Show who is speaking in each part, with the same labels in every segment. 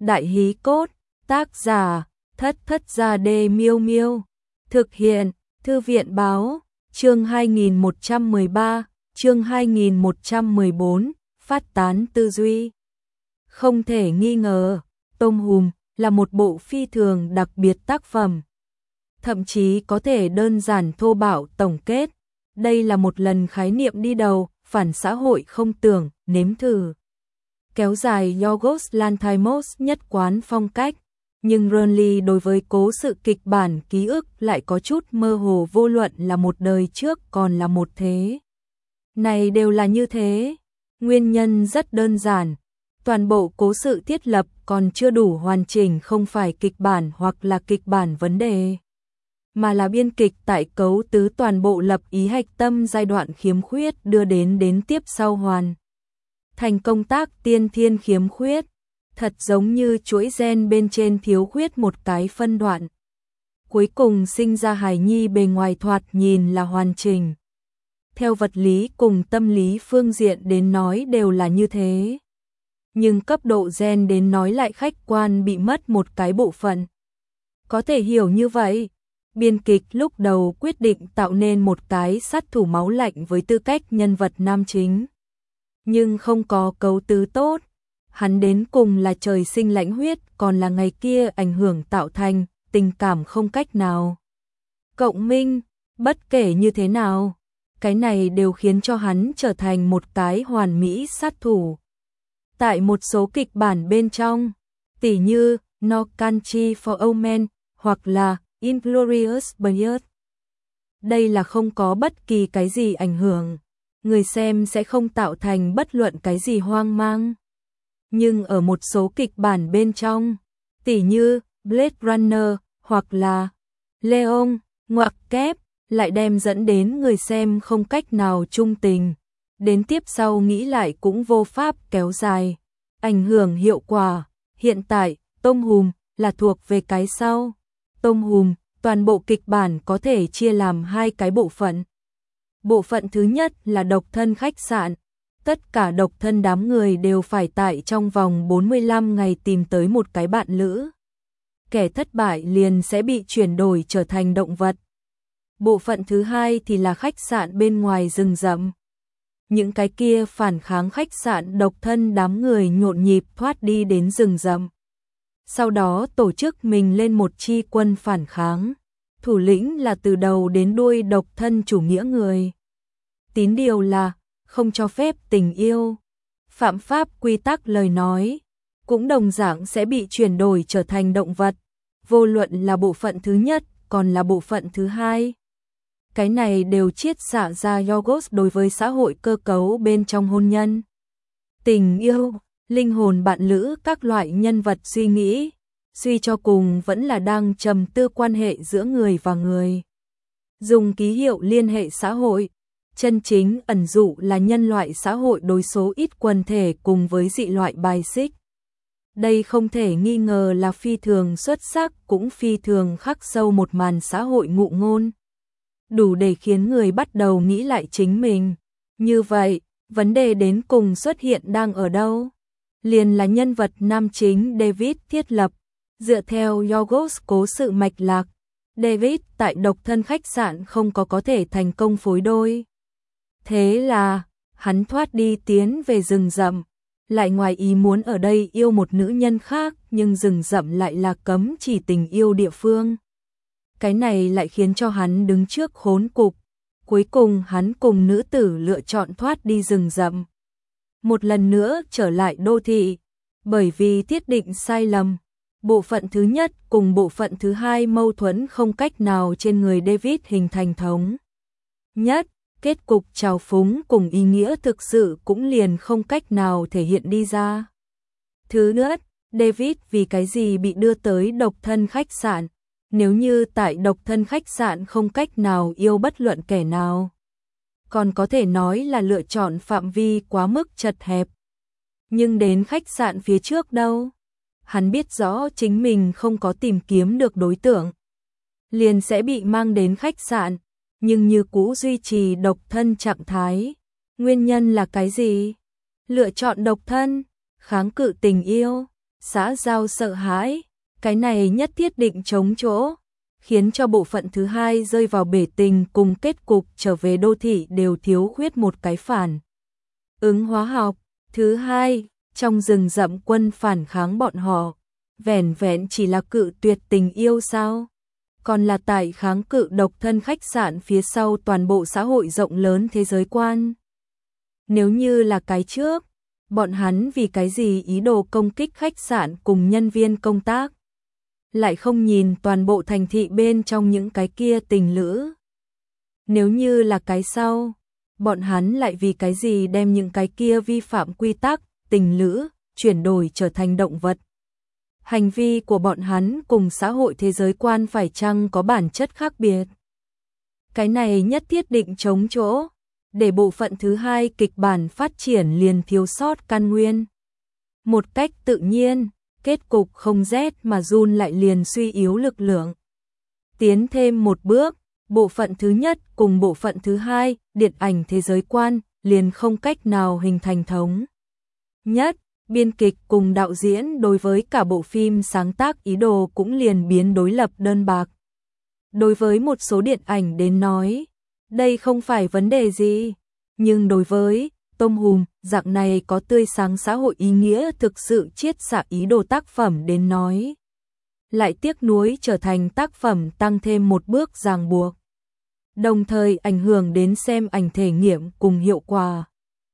Speaker 1: Đại hí cốt, tác giả, Thất Thất Gia Đê Miêu Miêu. Thực hiện, Thư viện báo, chương 2113, chương 2114, phát tán tư duy. Không thể nghi ngờ, Tôm Hùm là một bộ phi thường đặc biệt tác phẩm. Thậm chí có thể đơn giản thô bạo tổng kết. Đây là một lần khái niệm đi đầu, phản xã hội không tưởng, nếm thử. Kéo dài Yorgos Lanthimos nhất quán phong cách, nhưng Burnley đối với cố sự kịch bản ký ức lại có chút mơ hồ, vô luận là một đời trước còn là một thế này đều là như thế. Nguyên nhân rất đơn giản, toàn bộ cố sự thiết lập còn chưa đủ hoàn chỉnh, không phải kịch bản hoặc là kịch bản vấn đề, mà là biên kịch tại cấu tứ toàn bộ lập ý hạch tâm giai đoạn khiếm khuyết đưa đến tiếp sau hoàn thành công tác tiên thiên khiếm khuyết, thật giống như chuỗi gen bên trên thiếu khuyết một cái phân đoạn. Cuối cùng sinh ra hài nhi bề ngoài thoạt nhìn là hoàn chỉnh. Theo vật lý cùng tâm lý phương diện đến nói đều là như thế. Nhưng cấp độ gen đến nói lại khách quan bị mất một cái bộ phận. Có thể hiểu như vậy, biên kịch lúc đầu quyết định tạo nên một cái sát thủ máu lạnh với tư cách nhân vật nam chính. Nhưng không có cấu tứ tốt, hắn đến cùng là trời sinh lãnh huyết, còn là ngày kia ảnh hưởng tạo thành, tình cảm không cách nào cộng minh, bất kể như thế nào, cái này đều khiến cho hắn trở thành một cái hoàn mỹ sát thủ. Tại một số kịch bản bên trong, tỉ như No Country for Old Men hoặc là Inglourious Basterds, đây là không có bất kỳ cái gì ảnh hưởng, người xem sẽ không tạo thành bất luận cái gì hoang mang. Nhưng ở một số kịch bản bên trong, tỉ như Blade Runner hoặc là Leon, ngoặc kép, lại đem dẫn đến người xem không cách nào trung tình, đến tiếp sau nghĩ lại cũng vô pháp kéo dài, ảnh hưởng hiệu quả. Hiện tại, Tôm Hùm là thuộc về cái sau. Tôm Hùm, toàn bộ kịch bản có thể chia làm hai cái bộ phận. Bộ phận thứ nhất là độc thân khách sạn. Tất cả độc thân đám người đều phải tại trong vòng 45 ngày tìm tới một cái bạn lữ. Kẻ thất bại liền sẽ bị chuyển đổi trở thành động vật. Bộ phận thứ hai thì là khách sạn bên ngoài rừng rậm. Những cái kia phản kháng khách sạn độc thân đám người nhộn nhịp thoát đi đến rừng rậm. Sau đó tổ chức mình lên một chi quân phản kháng. Thủ lĩnh là từ đầu đến đuôi độc thân chủ nghĩa người. Tín điều là không cho phép tình yêu. Phạm pháp quy tắc lời nói cũng đồng dạng sẽ bị chuyển đổi trở thành động vật, vô luận là bộ phận thứ nhất còn là bộ phận thứ hai. Cái này đều chiết xạ ra Yorgos đối với xã hội cơ cấu bên trong hôn nhân, tình yêu, linh hồn bạn lữ các loại nhân vật suy nghĩ, suy cho cùng vẫn là đang trầm tư quan hệ giữa người và người. Dùng ký hiệu liên hệ xã hội, chân chính ẩn dụ là nhân loại xã hội đối số ít quần thể cùng với dị loại bài xích. Đây không thể nghi ngờ là phi thường xuất sắc, cũng phi thường khắc sâu một màn xã hội ngụ ngôn. Đủ để khiến người bắt đầu nghĩ lại chính mình. Như vậy, vấn đề đến cùng xuất hiện đang ở đâu? Liền là nhân vật nam chính David thiết lập. Dựa theo Yorgos cố sự mạch lạc, David tại độc thân khách sạn không có thể thành công phối đôi. Thế là, hắn thoát đi tiến về rừng rậm, lại ngoài ý muốn ở đây yêu một nữ nhân khác, nhưng rừng rậm lại là cấm chỉ tình yêu địa phương. Cái này lại khiến cho hắn đứng trước khốn cục. Cuối cùng hắn cùng nữ tử lựa chọn thoát đi rừng rậm, một lần nữa trở lại đô thị. Bởi vì thiết định sai lầm, bộ phận thứ nhất cùng bộ phận thứ hai mâu thuẫn không cách nào trên người David hình thành thống nhất. Kết cục trào phúng cùng ý nghĩa thực sự cũng liền không cách nào thể hiện đi ra. Thứ nhất, David vì cái gì bị đưa tới độc thân khách sạn? Nếu như tại độc thân khách sạn không cách nào yêu bất luận kẻ nào, còn có thể nói là lựa chọn phạm vi quá mức chật hẹp. Nhưng đến khách sạn phía trước đâu? Hắn biết rõ chính mình không có tìm kiếm được đối tượng, liền sẽ bị mang đến khách sạn, nhưng như cũ duy trì độc thân trạng thái. Nguyên nhân là cái gì? Lựa chọn độc thân, kháng cự tình yêu. xã giao sợ hãi, cái này nhất thiết định chống chỗ, khiến cho bộ phận thứ hai rơi vào bể tình cùng kết cục trở về đô thị đều thiếu khuyết một cái phản ứng hóa học. Thứ hai, trong rừng rậm quân phản kháng bọn họ, vẻn vẹn chỉ là cự tuyệt tình yêu sao? Còn là tại kháng cự độc thân khách sạn phía sau toàn bộ xã hội rộng lớn thế giới quan. Nếu như là cái trước, bọn hắn vì cái gì ý đồ công kích khách sạn cùng nhân viên công tác, lại không nhìn toàn bộ thành thị bên trong những cái kia tình lữ. Nếu như là cái sau, bọn hắn lại vì cái gì đem những cái kia vi phạm quy tắc, tình lữ, chuyển đổi trở thành động vật. Hành vi của bọn hắn cùng xã hội thế giới quan phải chăng có bản chất khác biệt. Cái này nhất thiết định chống chỗ, để bộ phận thứ hai kịch bản phát triển liền thiếu sót căn nguyên. Một cách tự nhiên, kết cục không rét mà run lại liền suy yếu lực lượng. Tiến thêm một bước, bộ phận thứ nhất cùng bộ phận thứ hai, điện ảnh thế giới quan, liền không cách nào hình thành thống nhất. Biên kịch cùng đạo diễn đối với cả bộ phim sáng tác ý đồ cũng liền biến đối lập đơn bạc. Đối với một số điện ảnh đến nói, đây không phải vấn đề gì, nhưng đối với Tom Hùng, dạng này có tươi sáng xã hội ý nghĩa thực sự chiết xạ ý đồ tác phẩm đến nói, lại tiếc nuối trở thành tác phẩm tăng thêm một bước ràng buộc, đồng thời ảnh hưởng đến xem ảnh thể nghiệm cùng hiệu quả.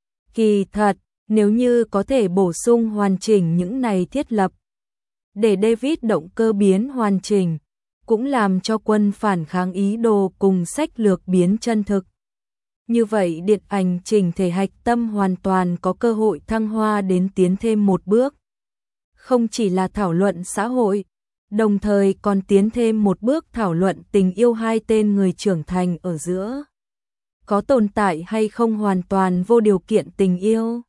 Speaker 1: Kỳ thật, nếu như có thể bổ sung hoàn chỉnh những này thiết lập, để David động cơ biến hoàn chỉnh, cũng làm cho quân phản kháng ý đồ cùng sách lược biến chân thực. Như vậy điện ảnh chỉnh thể hạch tâm hoàn toàn có cơ hội thăng hoa đến tiến thêm một bước. Không chỉ là thảo luận xã hội, đồng thời còn tiến thêm một bước thảo luận tình yêu hai tên người trưởng thành ở giữa. Có tồn tại hay không hoàn toàn vô điều kiện tình yêu?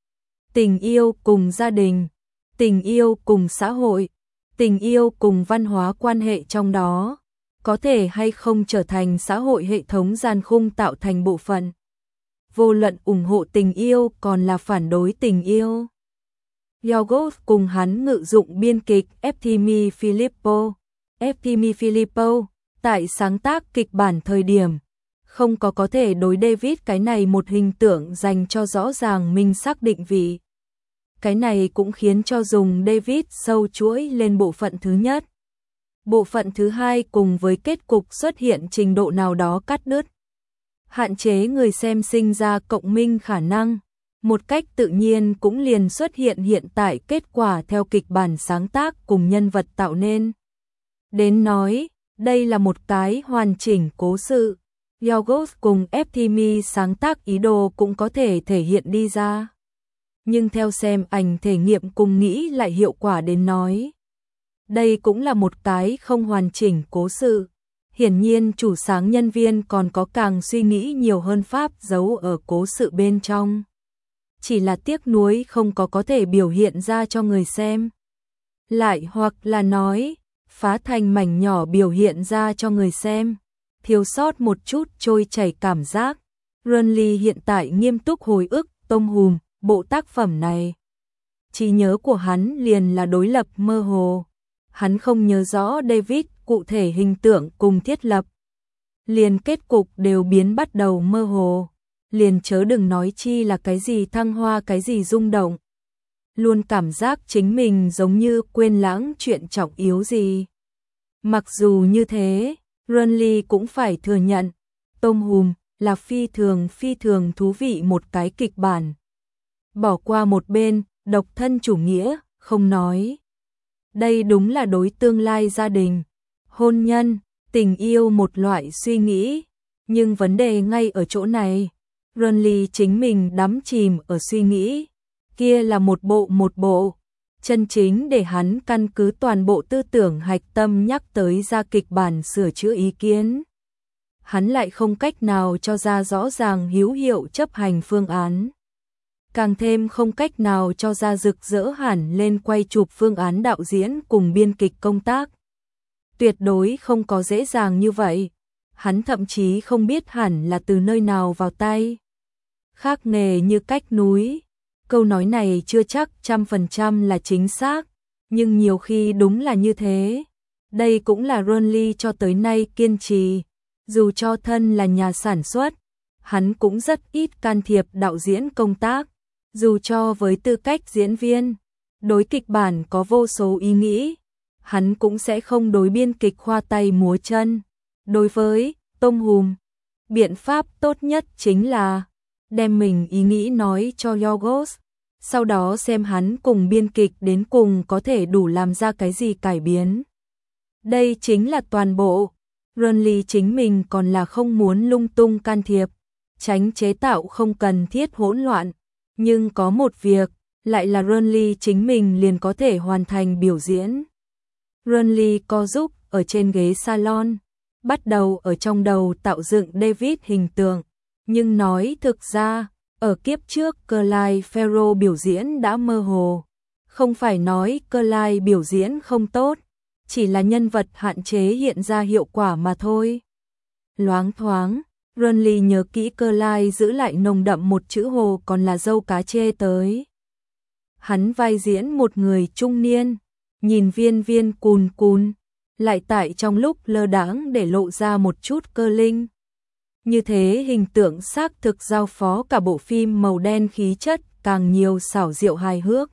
Speaker 1: Tình yêu cùng gia đình, tình yêu cùng xã hội, tình yêu cùng văn hóa quan hệ trong đó, có thể hay không trở thành xã hội hệ thống gian khung tạo thành bộ phận. Vô luận ủng hộ tình yêu còn là phản đối tình yêu. Yorgos cùng hắn ngự dụng biên kịch Eftimi Filippo, tại sáng tác kịch bản thời điểm, không có thể đối David cái này một hình tượng dành cho rõ ràng minh xác định vị. Cái này cũng khiến cho dùng David sâu chuỗi lên bộ phận thứ nhất. Bộ phận thứ hai cùng với kết cục xuất hiện trình độ nào đó cắt đứt, hạn chế người xem sinh ra cộng minh khả năng, một cách tự nhiên cũng liền xuất hiện hiện tại kết quả theo kịch bản sáng tác cùng nhân vật tạo nên. Đến nói, đây là một cái hoàn chỉnh cố sự, Yorgos cùng Eftimi sáng tác ý đồ cũng có thể thể hiện đi ra. Nhưng theo xem ảnh thể nghiệm cùng nghĩ lại hiệu quả đến nói, đây cũng là một cái không hoàn chỉnh cố sự. Hiển nhiên chủ sáng nhân viên còn có càng suy nghĩ nhiều hơn pháp giấu ở cố sự bên trong. Chỉ là tiếc nuối không có thể biểu hiện ra cho người xem. Lại hoặc là nói, phá thành mảnh nhỏ biểu hiện ra cho người xem. Thiếu sót một chút trôi chảy cảm giác. Runley hiện tại nghiêm túc hồi ức Tom Hùng, bộ tác phẩm này. Trí nhớ của hắn liền là đối lập mơ hồ. Hắn không nhớ rõ David cụ thể hình tượng cùng thiết lập. Liền kết cục đều biến bắt đầu mơ hồ. Liền chớ đừng nói chi là cái gì thăng hoa cái gì rung động. Luôn cảm giác chính mình giống như quên lãng chuyện trọng yếu gì. Mặc dù như thế, Runley cũng phải thừa nhận, Tom Hùng là phi thường thú vị một cái kịch bản. Bỏ qua một bên, độc thân chủ nghĩa, không nói. Đây đúng là đối tương lai gia đình, hôn nhân, tình yêu một loại suy nghĩ. Nhưng vấn đề ngay ở chỗ này, Runley chính mình đắm chìm ở suy nghĩ. Kia là một bộ, chân chính để hắn căn cứ toàn bộ tư tưởng hạch tâm nhắc tới ra kịch bản sửa chữa ý kiến. Hắn lại không cách nào cho ra rõ ràng hữu hiệu chấp hành phương án. Càng thêm không cách nào cho ra rực rỡ hẳn lên quay chụp phương án đạo diễn cùng biên kịch công tác. Tuyệt đối không có dễ dàng như vậy. Hắn thậm chí không biết hẳn là từ nơi nào vào tay. Khác nghề như cách núi. Câu nói này chưa chắc 100% là chính xác, Nhưng nhiều khi đúng là như thế. Đây cũng là Ronly cho tới nay kiên trì. Dù cho thân là nhà sản xuất, hắn cũng rất ít can thiệp đạo diễn công tác. Dù cho với tư cách diễn viên, đối kịch bản có vô số ý nghĩ, hắn cũng sẽ không đối biên kịch khoa tay múa chân. Đối với Tom Hùm, biện pháp tốt nhất chính là đem mình ý nghĩ nói cho Yorgos, sau đó xem hắn cùng biên kịch đến cùng có thể đủ làm ra cái gì cải biến. Đây chính là toàn bộ. Ronly chính mình còn là không muốn lung tung can thiệp, tránh chế tạo không cần thiết hỗn loạn. Nhưng có một việc, lại là Ronly chính mình liền có thể hoàn thành biểu diễn. Ronly co giúp ở trên ghế salon, bắt đầu ở trong đầu tạo dựng David hình tượng. Nhưng nói thực ra, ở kiếp trước Clyde Farrell biểu diễn đã mơ hồ. Không phải nói Clyde biểu diễn không tốt, chỉ là nhân vật hạn chế hiện ra hiệu quả mà thôi. Loáng thoáng, Ronly nhớ kỹ Clyde giữ lại nồng đậm một chữ hồ còn là dâu cá chê tới. Hắn vai diễn một người trung niên, nhìn viên viên cùn cùn, lại tại trong lúc lơ đãng để lộ ra một chút cơ linh. Như thế hình tượng xác thực giao phó cả bộ phim màu đen khí chất càng nhiều xảo diệu hài hước.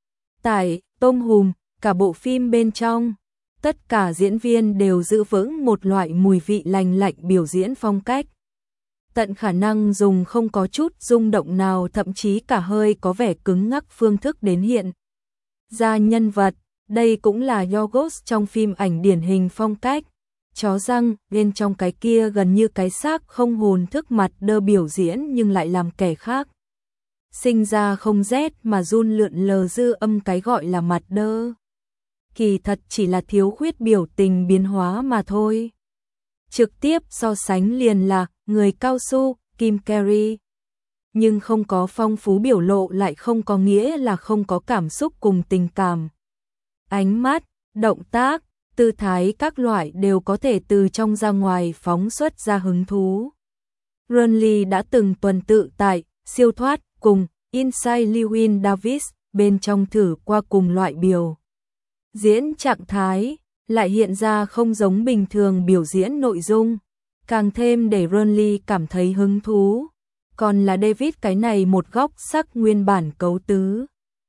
Speaker 1: Tại Tom Hùm, cả bộ phim bên trong, tất cả diễn viên đều giữ vững một loại mùi vị lành lạnh biểu diễn phong cách. Tận khả năng dùng không có chút rung động nào, thậm chí cả hơi có vẻ cứng ngắc phương thức đến hiện ra nhân vật. Đây cũng là Yorgos trong phim ảnh điển hình phong cách. Chó răng, bên trong cái kia gần như cái xác không hồn thức mặt đơ biểu diễn nhưng lại làm kẻ khác sinh ra không rét mà run lượn lờ dư âm, cái gọi là mặt đơ. Kỳ thật chỉ là thiếu khuyết biểu tình biến hóa mà thôi. Trực tiếp so sánh liền là người cao su, Kim Carrey. Nhưng không có phong phú biểu lộ lại không có nghĩa là không có cảm xúc cùng tình cảm. Ánh mắt, động tác, tư thái các loại đều có thể từ trong ra ngoài phóng xuất ra hứng thú. Ronly đã từng tuần tự tại Siêu thoát cùng Inside Llewyn Davis bên trong thử qua cùng loại biểu diễn trạng thái, lại hiện ra không giống bình thường biểu diễn nội dung, càng thêm để Ronly cảm thấy hứng thú. Còn là David cái này một góc sắc nguyên bản cấu tứ.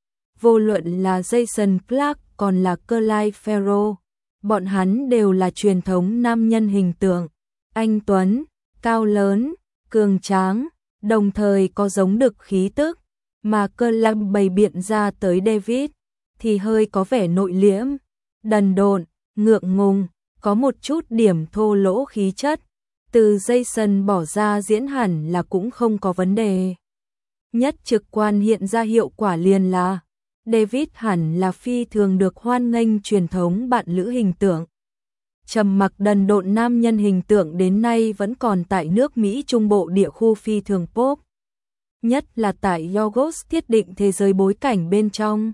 Speaker 1: Vô luận là Jason Clarke còn là Clyde Farrell, bọn hắn đều là truyền thống nam nhân hình tượng, anh tuấn, cao lớn, cường tráng, đồng thời có giống đực khí tức, mà Clyde bày biện ra tới David thì hơi có vẻ nội liễm, đần độn, ngượng ngùng, có một chút điểm thô lỗ khí chất. Từ Jason bỏ ra diễn hẳn là cũng không có vấn đề. Nhất trực quan hiện ra hiệu quả liền là David hẳn là phi thường được hoan nghênh truyền thống bạn lữ hình tượng. Trầm mặc đần độn nam nhân hình tượng đến nay vẫn còn tại nước Mỹ Trung Bộ địa khu phi thường pop. Nhất là tại Yorgos thiết định thế giới bối cảnh bên trong.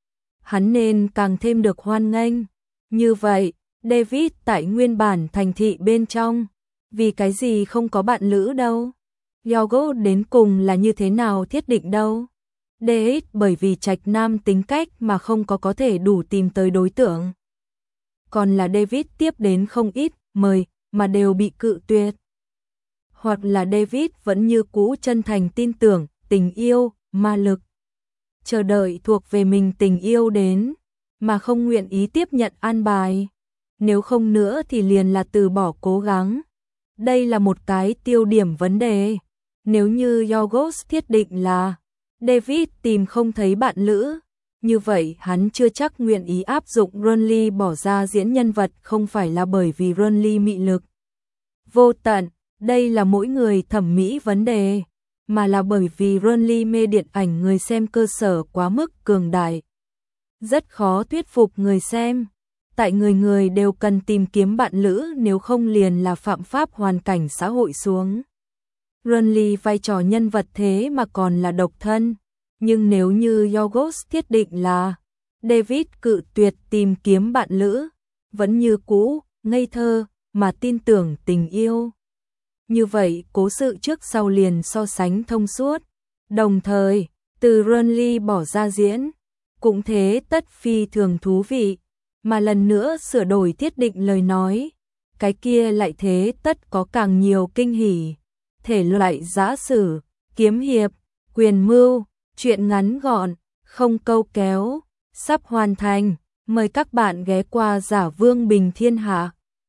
Speaker 1: Hắn nên càng thêm được hoan nghênh. Như vậy, David tại nguyên bản thành thị bên trong, vì cái gì không có bạn lữ đâu? Yorgos đến cùng là như thế nào thiết định đâu? David bởi vì trạch nam tính cách mà không có thể đủ tìm tới đối tượng. Còn là David tiếp đến không ít mời mà đều bị cự tuyệt. Hoặc là David vẫn như cũ chân thành tin tưởng tình yêu, ma lực. Chờ đợi thuộc về mình tình yêu đến, mà không nguyện ý tiếp nhận an bài. Nếu không nữa thì liền là từ bỏ cố gắng. Đây là một cái tiêu điểm vấn đề. Nếu như Yorgos thiết định là David tìm không thấy bạn lữ, như vậy hắn chưa chắc nguyện ý áp dụng Ronly bỏ ra diễn nhân vật, không phải là bởi vì Ronly mị lực vô tận, đây là mỗi người thẩm mỹ vấn đề, mà là bởi vì Ronly mê điện ảnh người xem cơ sở quá mức cường đại. Rất khó thuyết phục người xem. Tại người người đều cần tìm kiếm bạn lữ, nếu không liền là phạm pháp hoàn cảnh xã hội xuống. Ronly vai trò nhân vật thế mà còn là độc thân, nhưng nếu như Yorgos thiết định là David cự tuyệt tìm kiếm bạn lữ, vẫn như cũ, ngây thơ, mà tin tưởng tình yêu. Như vậy, cố sự trước sau liền so sánh thông suốt. Đồng thời, từ Ronly bỏ ra diễn, cũng thế tất phi thường thú vị, mà lần nữa sửa đổi thiết định lời nói, cái kia lại thế tất có càng nhiều kinh hỉ, thể loại giã sử, kiếm hiệp, quyền mưu, truyện ngắn gọn, không câu kéo, sắp hoàn thành, mời các bạn ghé qua Giả Vương Bình Thiên Hạ.